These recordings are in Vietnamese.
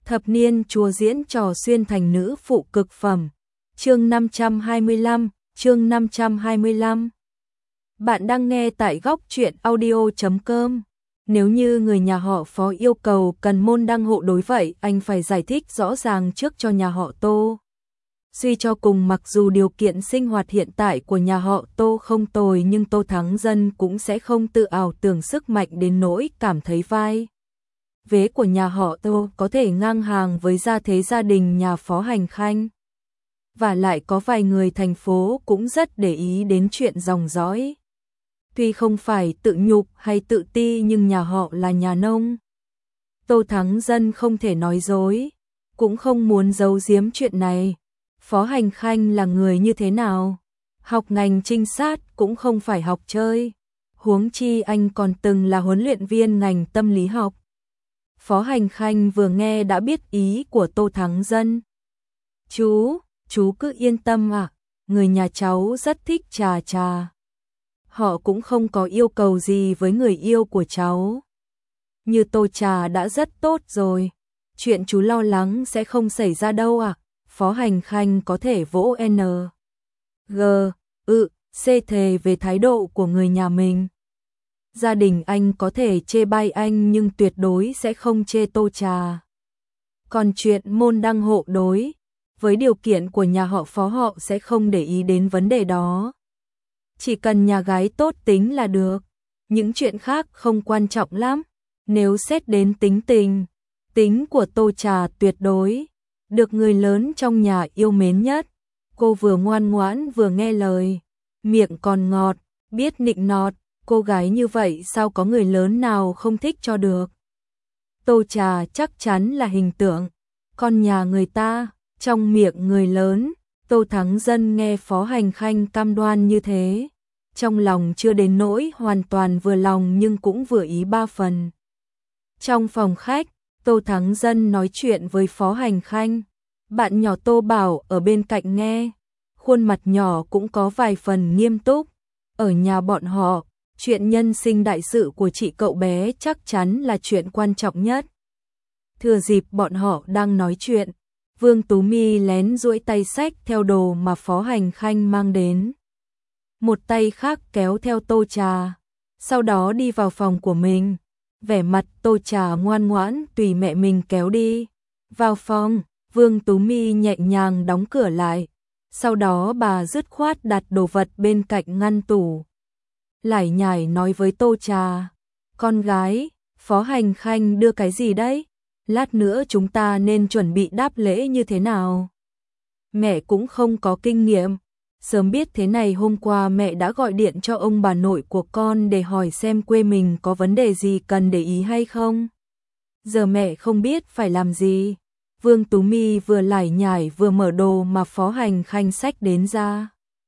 Thập niên chúa diễn trò xuyên thành nữ phụ cực phẩm. Chương 525, chương 525. Bạn đang nghe tại góc truyện audio.com. Nếu như người nhà họ Phó yêu cầu cần môn đăng hộ đối vậy, anh phải giải thích rõ ràng trước cho nhà họ Tô. Suy cho cùng, mặc dù điều kiện sinh hoạt hiện tại của nhà họ Tô không tồi, nhưng Tô Thắng Dân cũng sẽ không tự ảo tưởng sức mạnh đến nỗi cảm thấy vai vế của nhà họ Tô có thể ngang hàng với gia thế gia đình nhà Phó Hành Khanh. Và lại có vài người thành phố cũng rất để ý đến chuyện dòng dõi. Tuy không phải tự nhục hay tự ti, nhưng nhà họ là nhà nông. Tô Thắng Dân không thể nói dối, cũng không muốn giấu giếm chuyện này. Phó Hành Khanh là người như thế nào? Học ngành trinh sát cũng không phải học chơi. Huống chi anh còn từng là huấn luyện viên ngành tâm lý học. Phó Hành Khanh vừa nghe đã biết ý của Tô Thắng Dân. Chú cứ yên tâm ạ, người nhà cháu rất thích trà. Họ cũng không có yêu cầu gì với người yêu của cháu. Như Tô Trà đã rất tốt rồi. Chuyện chú lo lắng sẽ không xảy ra đâu ạ. Phó Hành Khanh có thể vỗ C thề về thái độ của người nhà mình. Gia đình anh có thể chê bai anh nhưng tuyệt đối sẽ không chê Tô Trà. Còn chuyện môn đăng hộ đối, với điều kiện của nhà họ Phó, họ sẽ không để ý đến vấn đề đó. Chỉ cần nhà gái tốt tính là được, những chuyện khác không quan trọng lắm. Nếu xét đến tính của Tô Trà tuyệt đối được người lớn trong nhà yêu mến nhất. Cô vừa ngoan ngoãn vừa nghe lời, miệng còn ngọt, biết nịnh nọt. Cô gái như vậy sao có người lớn nào không thích cho được. Tô Trà chắc chắn là hình tượng con nhà người ta trong miệng người lớn. Tô Thắng Dân nghe Phó Hành Khanh cam đoan như thế, trong lòng chưa đến nỗi hoàn toàn vừa lòng nhưng cũng vừa ý ba phần. Trong phòng khách, Tô Thắng Dân nói chuyện với Phó Hành Khanh. Bạn nhỏ Tô Bảo ở bên cạnh nghe, khuôn mặt nhỏ cũng có vài phần nghiêm túc. Ở nhà bọn họ, chuyện nhân sinh đại sự của chị cậu bé chắc chắn là chuyện quan trọng nhất. Thừa dịp bọn họ đang nói chuyện, Vương Tú My lén duỗi tay xách theo đồ mà Phó Hành Khanh mang đến. Một tay khác kéo theo Tô Trà, sau đó đi vào phòng của mình. Vẻ mặt Tô Trà ngoan ngoãn tùy mẹ mình kéo đi. Vào phòng, Vương Tú My nhẹ nhàng đóng cửa lại. Sau đó bà dứt khoát đặt đồ vật bên cạnh ngăn tủ. Lải nhải nói với Tô Trà, con gái, Phó Hành Khanh đưa cái gì đấy? Lát nữa chúng ta nên chuẩn bị đáp lễ như thế nào? Mẹ cũng không có kinh nghiệm. Sớm biết thế này, hôm qua mẹ đã gọi điện cho ông bà nội của con để hỏi xem quê mình có vấn đề gì cần để ý hay không. Giờ mẹ không biết phải làm gì. Vương Tú My vừa lải nhải vừa mở đồ mà Phó Hành Khanh xách đến ra.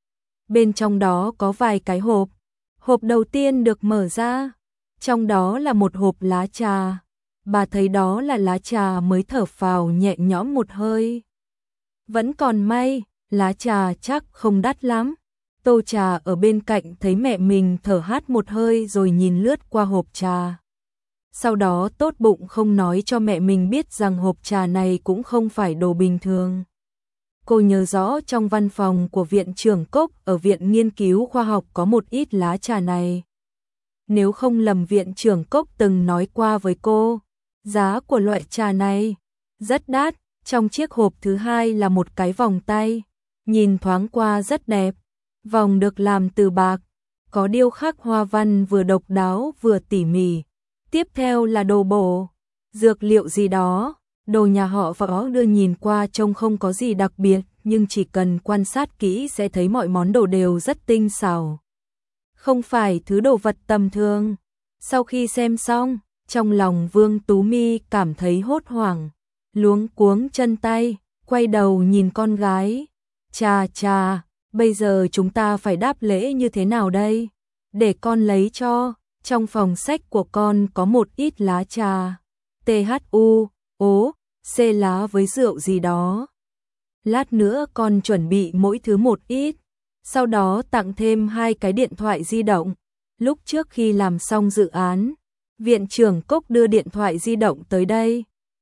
Bên trong đó có vài cái hộp. Hộp đầu tiên được mở ra, trong đó là một hộp lá trà. Bà thấy đó là lá trà mới thở phào nhẹ nhõm một hơi. Vẫn còn may, lá trà chắc không đắt lắm. Tô Trà ở bên cạnh thấy mẹ mình thở hắt một hơi rồi nhìn lướt qua hộp trà. Sau đó tốt bụng không nói cho mẹ mình biết rằng hộp trà này cũng không phải đồ bình thường. Cô nhớ rõ trong văn phòng của viện trưởng Cốc ở Viện Nghiên cứu Khoa học có một ít lá trà này. Nếu không lầm, viện trưởng Cốc từng nói qua với cô, giá của loại trà này rất đắt. Trong chiếc hộp thứ hai là một cái vòng tay, nhìn thoáng qua rất đẹp. Vòng được làm từ bạc, có điêu khắc hoa văn vừa độc đáo vừa tỉ mỉ. Tiếp theo là đồ bổ, dược liệu gì đó. Đồ nhà họ Phó đưa nhìn qua trông không có gì đặc biệt, nhưng chỉ cần quan sát kỹ sẽ thấy mọi món đồ đều rất tinh xảo. Không phải thứ đồ vật tầm thường. Sau khi xem xong, trong lòng Vương Tú My cảm thấy hốt hoảng, luống cuống chân tay, quay đầu nhìn con gái. Chà, bây giờ chúng ta phải đáp lễ như thế nào đây? Để con lấy cho, trong phòng sách của con có một ít lá trà. C lá với rượu gì đó. Lát nữa con chuẩn bị mỗi thứ một ít, sau đó tặng thêm 2 cái điện thoại di động. Lúc trước khi làm xong dự án, viện trưởng Cốc đưa điện thoại di động tới đây.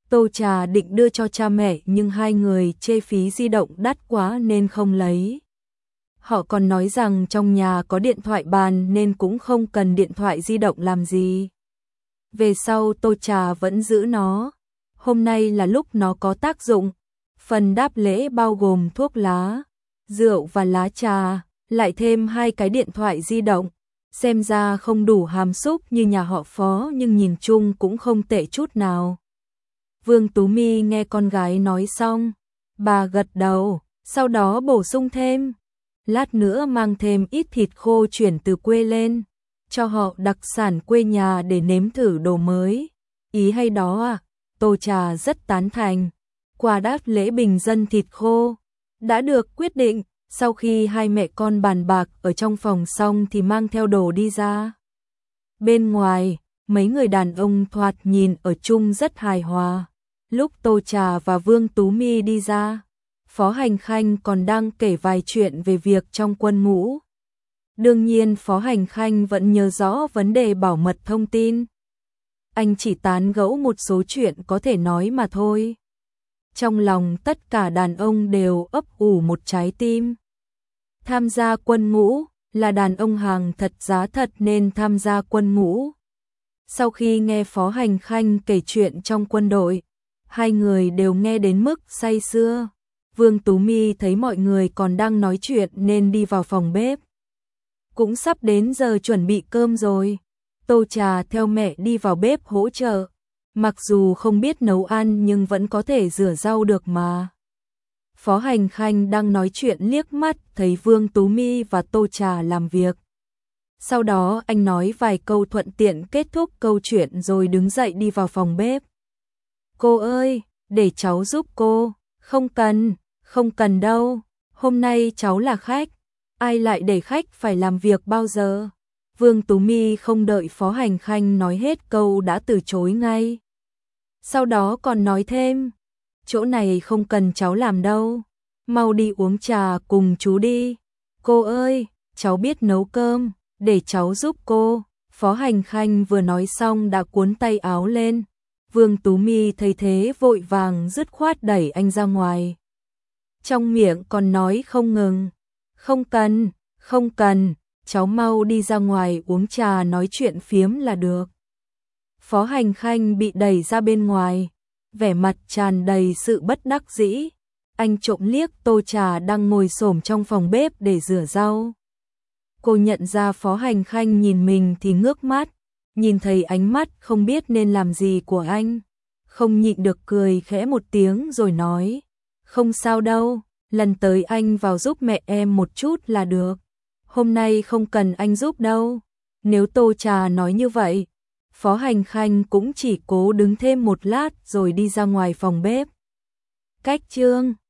Tô Trà định đưa cho cha mẹ nhưng hai người chê phí di động đắt quá nên không lấy. Họ còn nói rằng trong nhà có điện thoại bàn nên cũng không cần điện thoại di động làm gì. Về sau Tô Trà vẫn giữ nó. Hôm nay là lúc nó có tác dụng. Phần đáp lễ bao gồm thuốc lá, rượu và lá trà, lại thêm 2 cái điện thoại di động. Xem ra không đủ hàm xúc như nhà họ Phó nhưng nhìn chung cũng không tệ chút nào. Vương Tú My nghe con gái nói xong, bà gật đầu, sau đó bổ sung thêm. Lát nữa mang thêm ít thịt khô chuyển từ quê lên, cho họ đặc sản quê nhà để nếm thử đồ mới. Ý hay đó à? Tô Trà rất tán thành. Quà đáp lễ bình dân thịt khô đã được quyết định. Sau khi hai mẹ con bàn bạc ở trong phòng xong thì mang theo đồ đi ra. Bên ngoài, mấy người đàn ông thoạt nhìn ở chung rất hài hòa. Lúc Tô Trà và Vương Tú My đi ra, Phó Hành Khanh còn đang kể vài chuyện về việc trong quân ngũ. Đương nhiên Phó Hành Khanh vẫn nhớ rõ vấn đề bảo mật thông tin. Anh chỉ tán gẫu một số chuyện có thể nói mà thôi. Trong lòng tất cả đàn ông đều ấp ủ một trái tim. Tham gia quân ngũ là đàn ông hàng thật giá thật nên tham gia quân ngũ. Sau khi nghe Phó Hành Khanh kể chuyện trong quân đội, hai người đều nghe đến mức say sưa. Vương Tú My thấy mọi người còn đang nói chuyện nên đi vào phòng bếp. Cũng sắp đến giờ chuẩn bị cơm rồi. Tô Trà theo mẹ đi vào bếp hỗ trợ. Mặc dù không biết nấu ăn nhưng vẫn có thể rửa rau được mà. Phó Hành Khanh đang nói chuyện liếc mắt thấy Vương Tú My và Tô Trà làm việc. Sau đó anh nói vài câu thuận tiện kết thúc câu chuyện rồi đứng dậy đi vào phòng bếp. Cô ơi, để cháu giúp cô. Không cần đâu. Hôm nay cháu là khách. Ai lại để khách phải làm việc bao giờ? Vương Tú My không đợi Phó Hành Khanh nói hết câu đã từ chối ngay. Sau đó còn nói thêm, chỗ này không cần cháu làm đâu. Mau đi uống trà cùng chú đi. Cô ơi, cháu biết nấu cơm, để cháu giúp cô. Phó Hành Khanh vừa nói xong đã cuốn tay áo lên. Vương Tú My thấy thế vội vàng dứt khoát đẩy anh ra ngoài. Trong miệng còn nói không ngừng. Không cần, cháu mau đi ra ngoài uống trà nói chuyện phiếm là được. Phó Hành Khanh bị đẩy ra bên ngoài, vẻ mặt tràn đầy sự bất đắc dĩ. Anh trộm liếc Tô Trà đang ngồi xổm trong phòng bếp để rửa rau. Cô nhận ra Phó Hành Khanh nhìn mình thì ngước mắt, nhìn thấy ánh mắt không biết nên làm gì của anh. Không nhịn được cười khẽ một tiếng rồi nói, không sao đâu, lần tới anh vào giúp mẹ em một chút là được. Hôm nay không cần anh giúp đâu. Nếu Tô Trà nói như vậy, Phó Hành Khanh cũng chỉ cố đứng thêm một lát rồi đi ra ngoài phòng bếp. Cách chương